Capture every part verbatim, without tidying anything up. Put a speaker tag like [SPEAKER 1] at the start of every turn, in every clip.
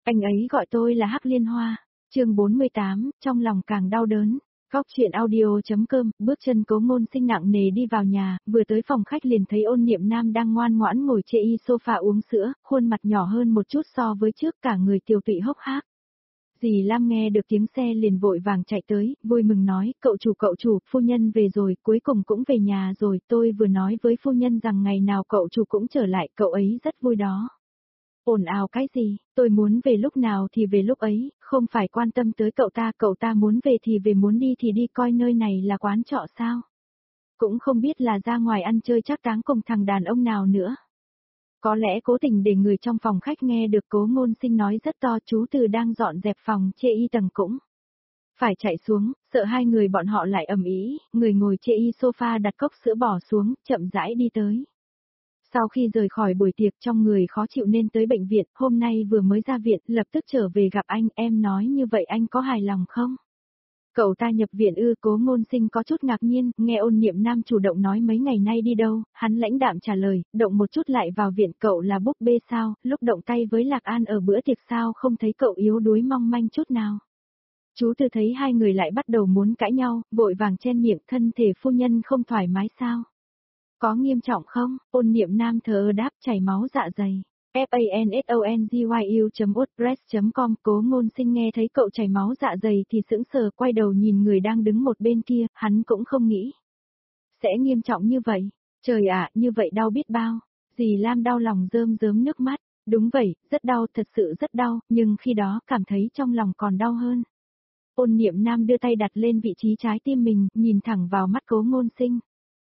[SPEAKER 1] Anh ấy gọi tôi là Hắc Liên Hoa. Chương bốn mươi tám, trong lòng càng đau đớn. Góc chuyện audio.com, bước chân Cố Ngôn Sinh nặng nề đi vào nhà, vừa tới phòng khách liền thấy Ôn Niệm Nam đang ngoan ngoãn ngồi chê y sofa uống sữa, khuôn mặt nhỏ hơn một chút so với trước, cả người tiều tụy hốc hác. Dì Lam nghe được tiếng xe liền vội vàng chạy tới, vui mừng nói, cậu chủ cậu chủ, phu nhân về rồi, cuối cùng cũng về nhà rồi, tôi vừa nói với phu nhân rằng ngày nào cậu chủ cũng trở lại, cậu ấy rất vui đó. Ồn ào cái gì, tôi muốn về lúc nào thì về lúc ấy, không phải quan tâm tới cậu ta, cậu ta muốn về thì về, muốn đi thì đi, coi nơi này là quán trọ sao. Cũng không biết là ra ngoài ăn chơi chắc táng cùng thằng đàn ông nào nữa. Có lẽ cố tình để người trong phòng khách nghe được Cố Ngôn Sinh nói rất to, chú Từ đang dọn dẹp phòng chê y tầng cũng phải chạy xuống, sợ hai người bọn họ lại ầm ĩ, người ngồi chê y sofa đặt cốc sữa bỏ xuống, chậm rãi đi tới. Sau khi rời khỏi buổi tiệc trong người khó chịu nên tới bệnh viện, hôm nay vừa mới ra viện, lập tức trở về gặp anh, em nói như vậy anh có hài lòng không? Cậu ta nhập viện ư? Cố Ngôn Sinh có chút ngạc nhiên, nghe Ôn Niệm Nam chủ động nói mấy ngày nay đi đâu, hắn lãnh đạm trả lời, động một chút lại vào viện, cậu là búp bê sao, lúc động tay với Lạc An ở bữa tiệc sao không thấy cậu yếu đuối mong manh chút nào. Chú Từ thấy hai người lại bắt đầu muốn cãi nhau, vội vàng chen miệng, thân thể phu nhân không thoải mái sao? Có nghiêm trọng không? Ôn Niệm Nam thờ ơ đáp, chảy máu dạ dày. fansongyu chấm wordpress chấm com. Cố Ngôn Sinh nghe thấy cậu chảy máu dạ dày thì sững sờ, quay đầu nhìn người đang đứng một bên kia, hắn cũng không nghĩ sẽ nghiêm trọng như vậy. Trời ạ, như vậy đau biết bao. Dì Lam đau lòng rơm rớm nước mắt. Đúng vậy, rất đau, thật sự rất đau, nhưng khi đó cảm thấy trong lòng còn đau hơn. Ôn Niệm Nam đưa tay đặt lên vị trí trái tim mình, nhìn thẳng vào mắt Cố Ngôn Sinh.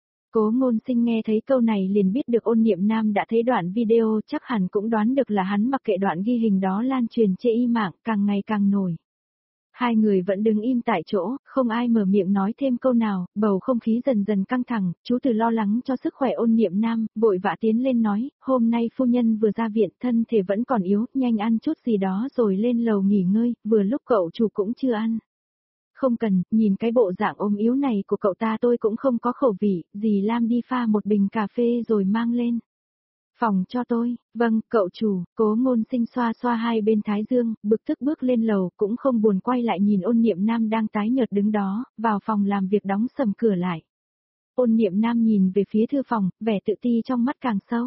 [SPEAKER 1] Cố Ngôn Sinh nghe thấy câu này liền biết được Ôn Niệm Nam đã thấy đoạn video, chắc hẳn cũng đoán được là hắn mặc kệ đoạn ghi hình đó lan truyền trên y mạng, càng ngày càng nổi. Hai người vẫn đứng im tại chỗ, không ai mở miệng nói thêm câu nào, bầu không khí dần dần căng thẳng, chú Từ lo lắng cho sức khỏe Ôn Niệm Nam, vội vã tiến lên nói, hôm nay phu nhân vừa ra viện, thân thể vẫn còn yếu, nhanh ăn chút gì đó rồi lên lầu nghỉ ngơi, vừa lúc cậu chủ cũng chưa ăn. Không cần, nhìn cái bộ dạng ốm yếu này của cậu ta tôi cũng không có khẩu vị, dì Lam đi pha một bình cà phê rồi mang lên phòng cho tôi. Vâng, cậu chủ. Cố Ngôn Sinh xoa xoa hai bên thái dương, bực tức bước lên lầu, cũng không buồn quay lại nhìn Ôn Niệm Nam đang tái nhợt đứng đó, vào phòng làm việc đóng sầm cửa lại. Ôn Niệm Nam nhìn về phía thư phòng, vẻ tự ti trong mắt càng sâu.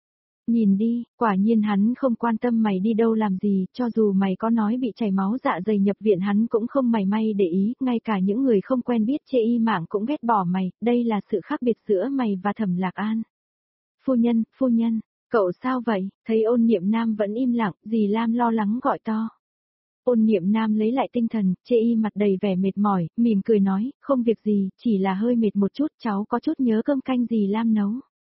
[SPEAKER 1] Nhìn đi, quả nhiên hắn không quan tâm mày đi đâu làm gì, cho dù mày có nói bị chảy máu dạ dày nhập viện hắn cũng không mảy may để ý, ngay cả những người không quen biết chê y mạng cũng ghét bỏ mày, đây là sự khác biệt giữa mày và Thẩm Lạc An. Phu nhân, phu nhân, cậu sao vậy? Thấy Ôn Niệm Nam vẫn im lặng, dì Lam lo lắng gọi to. Ôn Niệm Nam lấy lại tinh thần, chê y mặt đầy vẻ mệt mỏi, mỉm cười nói, không việc gì, chỉ là hơi mệt một chút, cháu có chút nhớ cơm canh dì Lam nấu.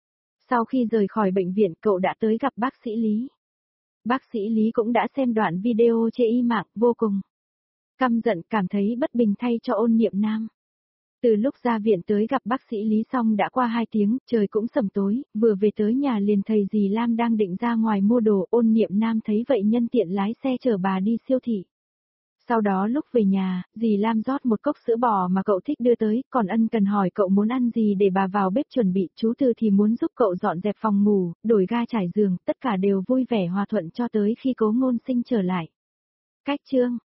[SPEAKER 1] Sau khi rời khỏi bệnh viện cậu đã tới gặp bác sĩ Lý. Bác sĩ Lý cũng đã xem đoạn video chê y mạng, vô cùng căm giận, cảm thấy bất bình thay cho Ôn Niệm Nam. Từ lúc ra viện tới gặp bác sĩ Lý xong đã qua hai tiếng, trời cũng sầm tối, vừa về tới nhà liền thấy dì Lam đang định ra ngoài mua đồ, Ôn Niệm Nam thấy vậy nhân tiện lái xe chở bà đi siêu thị. Sau đó lúc về nhà, dì Lam rót một cốc sữa bò mà cậu thích đưa tới, còn ân cần hỏi cậu muốn ăn gì để bà vào bếp chuẩn bị, chú Từ thì muốn giúp cậu dọn dẹp phòng ngủ, đổi ga trải giường, tất cả đều vui vẻ hòa thuận cho tới khi Cố Ngôn Sinh trở lại. Cách chương